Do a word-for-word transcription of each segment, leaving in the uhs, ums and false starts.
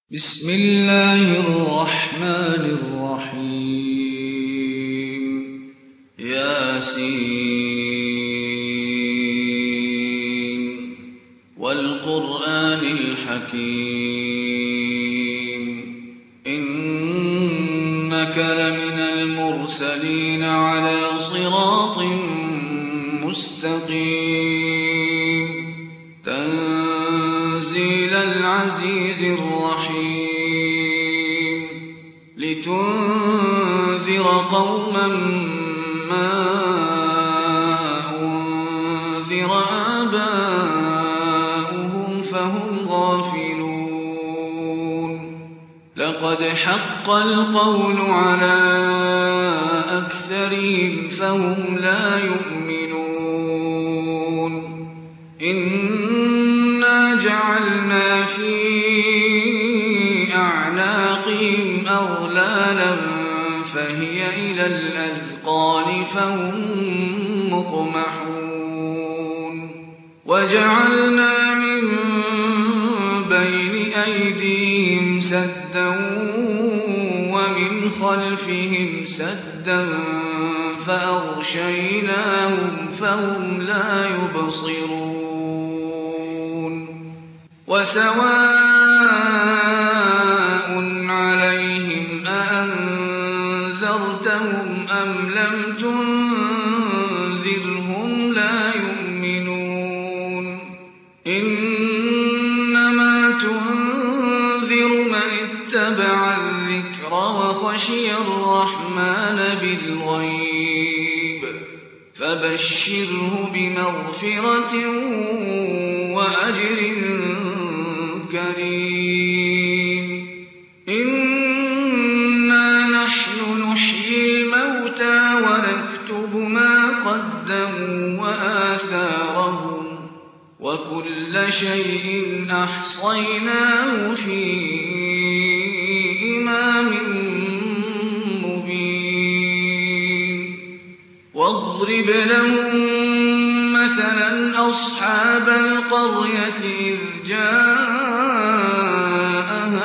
بسم الله الرحمن الرحيم ياسين والقرآن الحكيم إنك لمن المرسلين على صراط مستقيم تنزيل العزيز الرحيم لتنذر قوما ما أنذر آباؤهم فهم غافلون لقد حق القول على أكثرهم فهم لا يؤمنون إنا جعلنا في أعناقهم أغلالا فهي إلى الأذقان فهم مقمحون وجعلنا من بين أيديهم سدا ومن خلفهم سدا فأغشيناهم فهم لا يبصرون وسواء عليهم أأنذرتهم أم لم تنذرهم لا يؤمنون إنما تنذر من اتبع الذكر وخشي الرحمن بالغيب فبشره بمغفرة وأجر كريم إنا نحن نحيي الموتى ونكتب ما قدموا وآثارهم وكل شيء أحصيناه في إمام مبين واضرب لهم مثلا أصحاب القرية إذ جاءها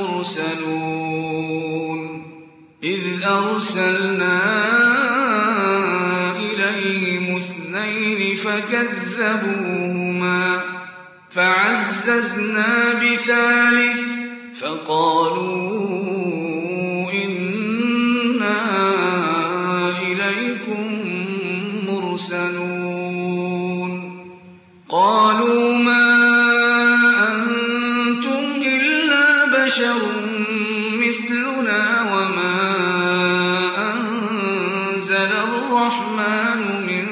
المرسلون إذ أرسلنا إليهم اثنين فكذبوهما فعززنا بثالث فقالوا إنا إليكم مرسلون قالوا ما أنتم إلا بشر مثلنا وما أنزل الرحمن من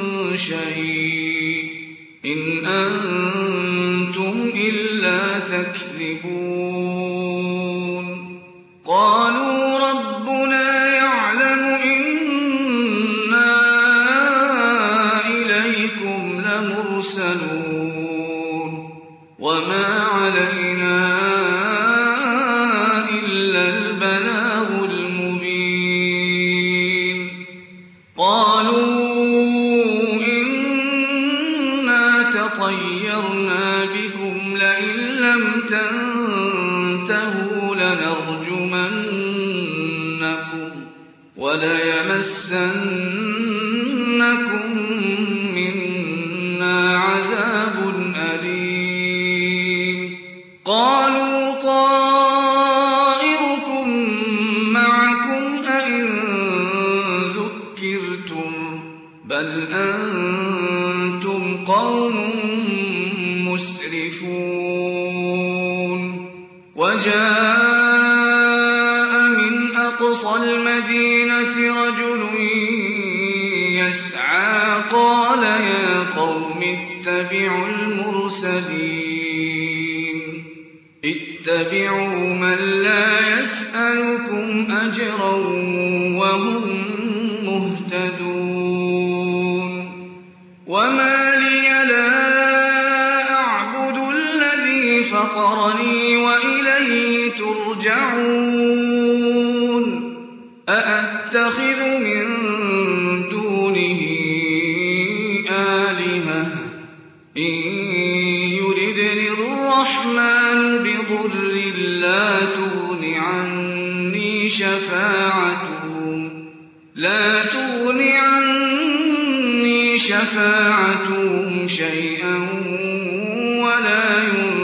شيء إن أنتم إلا تكذبون قالوا ربنا يعلم إنا إليكم لمرسلون وما علينا إلا البلاغ المبين قالوا إنا تطيرنا بكم لئن لم تنتهوا لنرجمنكم وليمسنكم منا عذاب أليم قالوا طائركم معكم أئن ذكرتم بل أنتم قوم مسرفون وجاء من أقصى المدينة رجل يسعى قال يا قوم اتبعوا المرسلين اتبعوا من لا يسألكم أجرا وهم مهتدون وما لي لا أعبد الذي فطرني وإليه ترجعون أأتخذ من دونه آلهة إن يردني الرحمن بضر لا تغن عني شفاعتهم لا تغن عني شفاعتهم شيئا ولا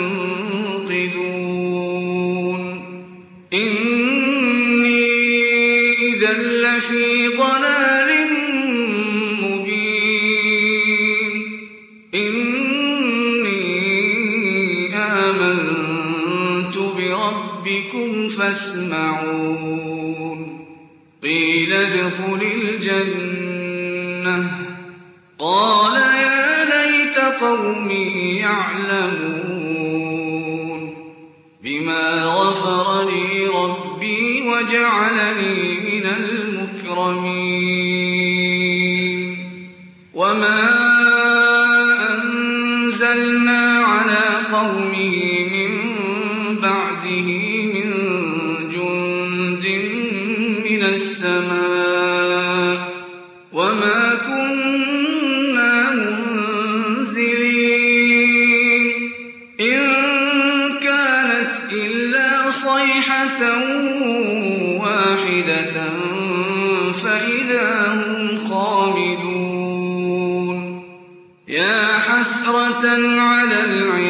ينقذون إني إذا لفي ضلال مبين إني آمنت بربكم فاسمعون قيل ادخل الجنة قال يا ليت قومي يعلمون بما غفر لي ربي وجعلني من المكرمين وما أنزلنا على قومه من بعده من جند من السماء وما كنا منزلين إن كانت إلا صيحة واحدة فإذا هم خامدون يا حسرة على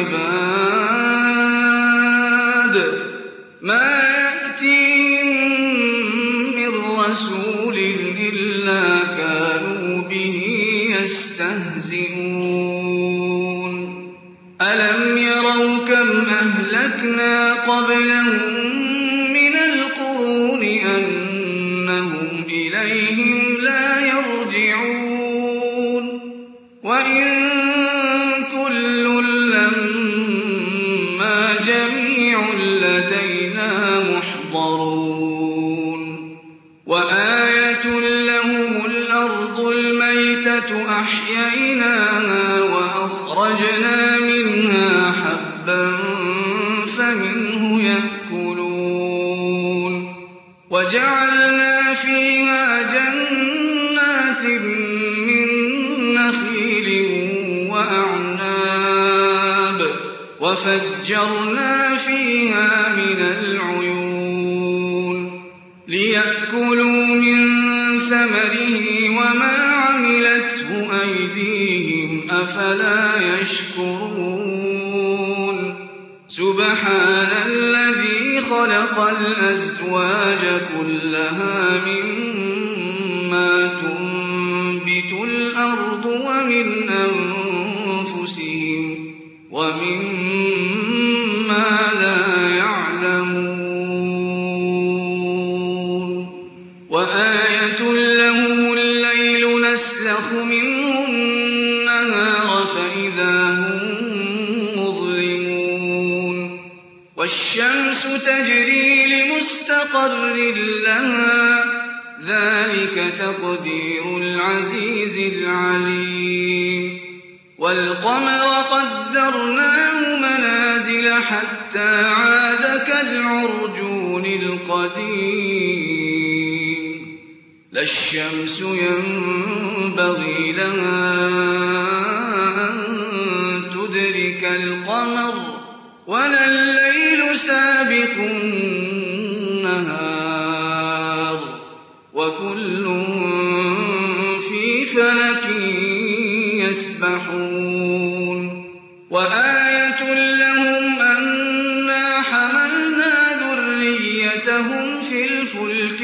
العباد ما يأتيهم من رسول إلا كانوا به يستهزئون ألم يروا كم أهلكنا قبلهم من القرون أنهم إليهم لا يرجعون وإن كل لما جميع لدينا محضرون وآية لهم الأرض الميتة أحييناها وأخرجنا منها حبا فمنه يأكلون وجعلنا فيها جنات من نخيل وأعناب وفجرنا فيها من العيون ليأكلوا من ثمره وما عملته أيديهم أفلا يشكرون سبحان الذي خلق الأزواج كلها مما تنبت الأرض ومن أنفسهم ومما لا يعلمون وآية لهم الليل نسلخ منه النهار فإذا هم مظلمون والشمس تجري لمستقر لها ذلك تقدير العزيز العليم والقمر قدرناه منازل حتى عاد كالعرجون القديم لا الشمس ينبغي لها أن تدرك القمر ولا الليل سابق النهار وكل في فلك يسبحون وآية لهم أنا حملنا ذريتهم في الفلك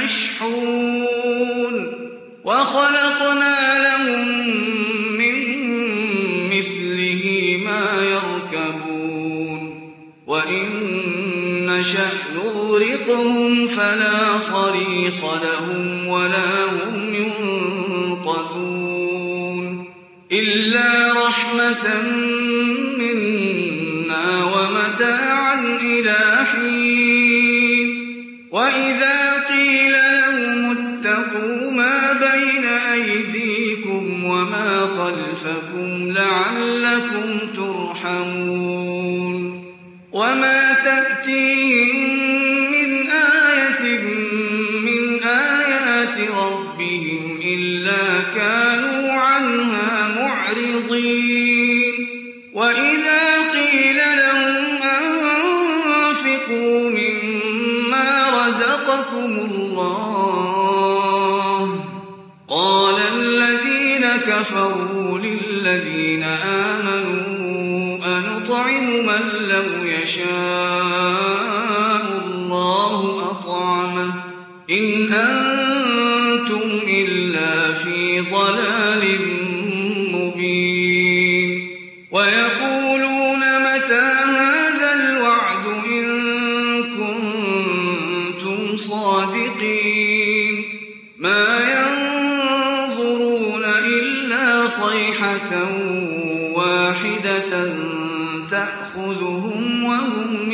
المشحون وخلقنا لهم من مثله ما يركبون وإن نشأ نغرقهم فلا صريخ لهم ولا هم ينقذون إلا رحمة منا ومتاعا إلى حين وإذا قيل لهم اتقوا ما بين أيديكم وما خلفكم لعلكم ترحمون وما تأتيهم من آية من آيات ربهم إلا كانوا عنها معرضين وإذا قيل لهم أنفقوا قدركم الله. قال الذين كفروا للذين آمنوا أنطعم من لو يشاء الله أطعمه إن أنتم إلا في ضلال مبين. ويقولون متى هذا الوعد إن كنتم صادقين. ما ينظرون إلا صيحة واحدة تأخذهم وهم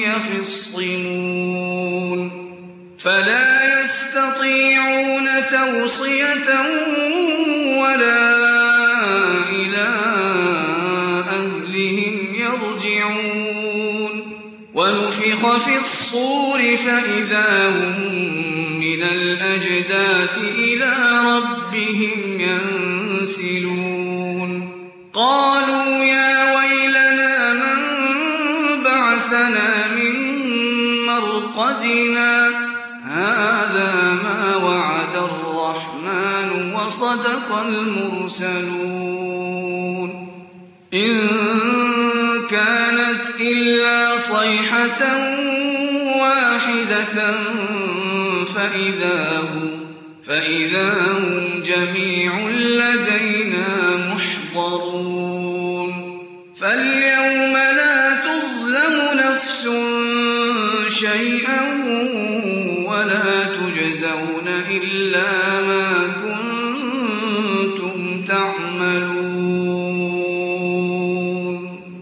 يخصمون فلا يستطيعون توصية ولا إلى أهلهم يرجعون. ونفخ في الصور فإذا هم من الأجداث إلى ربهم ينسلون. قالوا يا ويلنا من بعثنا من مرقدنا هذا ما وعد الرحمن وصدق المرسلون. إن كانت إلا صيحة واحدة فإذا هم, فإذا هم جميع لدينا محضرون. فاليوم لا تظلم نفس شيئا ولا تجزون إلا ما كنتم تعملون.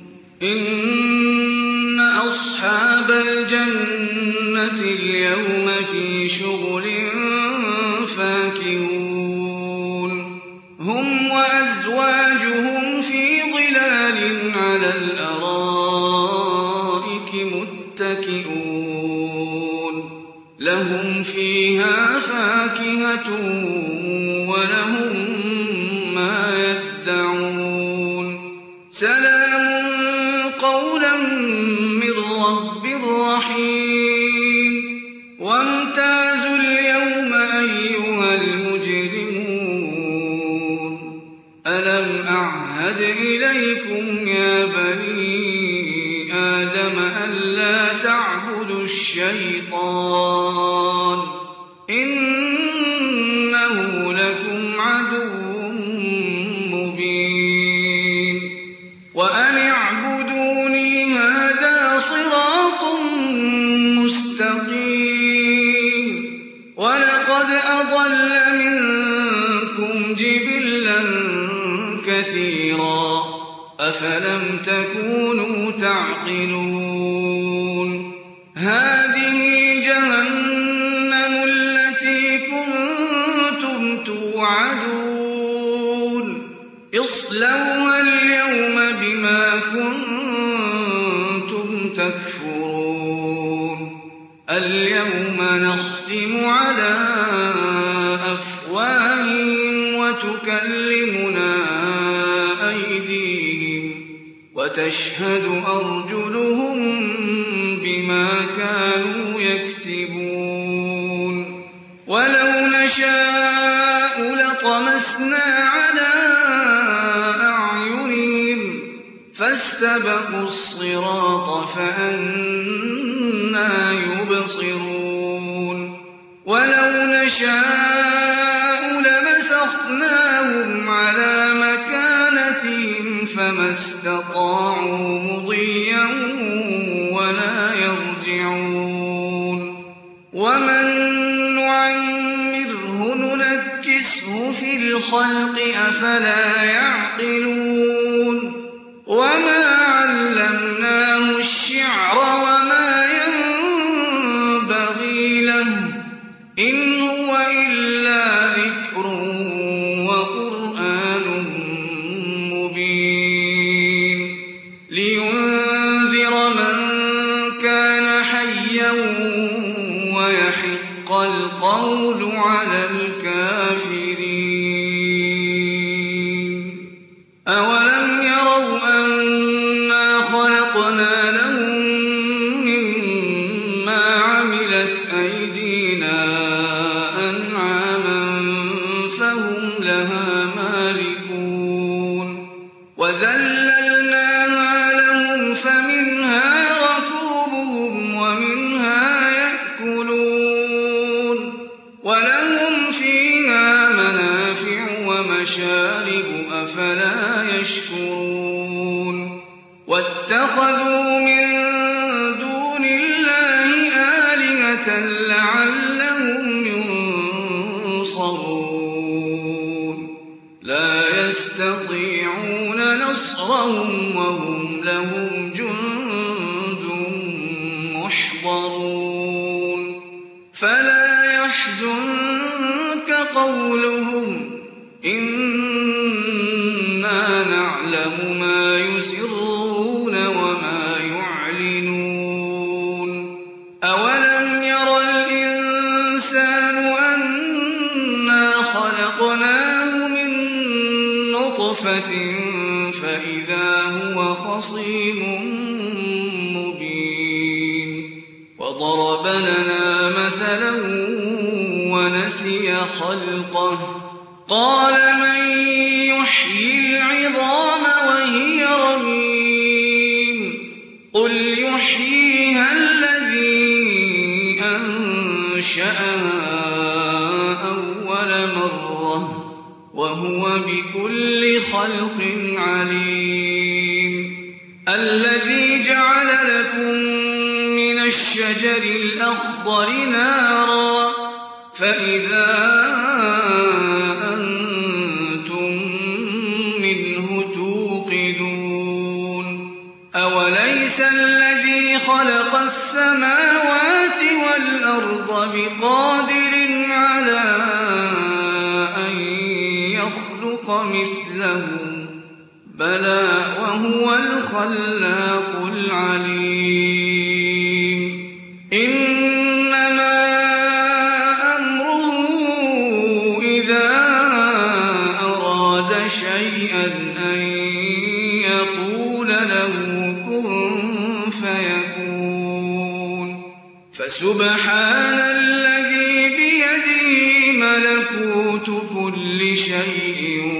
إن أصحاب الجنة اليوم في شغل فاكهون هم وأزواجهم في ظلال على الأرائك متكئون لهم فيها فاكهة ولهم ما يدعون. سلام قولا من رب رحيم. وامتازوا اليوم أيها المجرمون ألم أعهد إليكم يا بني آدم ألا تعبدوا الشيطان إنه لكم عدو مبين. وأن اعبدوني هذا صراط مستقيم. ولقد أضل منكم جبلا كثيرا أفلم تكونوا تعقلون. هذه جهنم التي كنتم توعدون اصلوها اليوم بما كنتم تكفرون. اليوم نختم على أفواههم وتكلمنا أيديهم وتشهد أرجلهم بما كانوا يكسبون. ولو نشاء لطمسنا على أعينهم فاستبقوا الصراط فأنى يبصرون. ولو نشاء لمسخناهم على مكانتهم فما استطاعوا مضيا ولا يرجعون. ومن نعمره ننكسه في الخلق أفلا يعقلون. وما علمناه الشعر وما ينبغي له إن هو إلا ذكر وقرآن مبين. لينذر من كان حيا ويحق القول على الكافرين. أولم يروا أنا خلقنا لهم مما عملت أيدينا آيَةً لَعَلَّهُمْ يُنصَرُونَ لَا يَسْتَطِيعُونَ نَصْرَهُمْ وَهُمْ لَهُمْ جُندٌ مُّحْضَرُونَ فَلَا يَحْزُنكَ قَوْلُهُمْ إِنَّا نَعْلَمُ مَا يُسِرُّونَ وَمَا يُعْلِنُونَ أَوَلَمْ يَرَ الْإِنسَانُ أَنَّا خَلَقْنَاهُ مِن نُّطْفَةٍ فَإِذَا هُوَ خَصِيمٌ مُّبِينٌ وَضَرَبَ لَنَا مَثَلًا وَنَسِيَ خَلْقَهُ قَالَ مَن يُحْيِي الْعِظَامَ وَهِيَ رَمِيمٌ قُلْ يُحْيِيهَا الَّذِي أَنشَأَهَا أَوَّلَ مَرَّةٍ وَهُوَ بِكُلِّ خَلْقٍ عَلِيمٌ الَّذِي جَعَلَ لَكُم مِّنَ الشَّجَرِ الْأَخْضَرِ نَارًا فَإِذَا أَنتُم مِّنْهُ تُوقِدُونَ أَوَلَيْسَ الَّذِي خَلَقَ السَّمَاوَاتِ وَالْأَرْضَ بِقَادِرٍ عَلَىٰ أَن يَخْلُقَ مِثْلَهُم بَلَىٰ وَهُوَ الْخَلَّاقُ الْعَلِيمُ إِنَّمَا أَمْرُهُ إِذَا أَرَادَ شَيْئًا أَن يَقُولَ لَهُ كُن فَيَكُونُ فَسُبْحَانَ الَّذِي بِيَدِهِ مَلَكُوتُ كُلِّ شَيْءٍ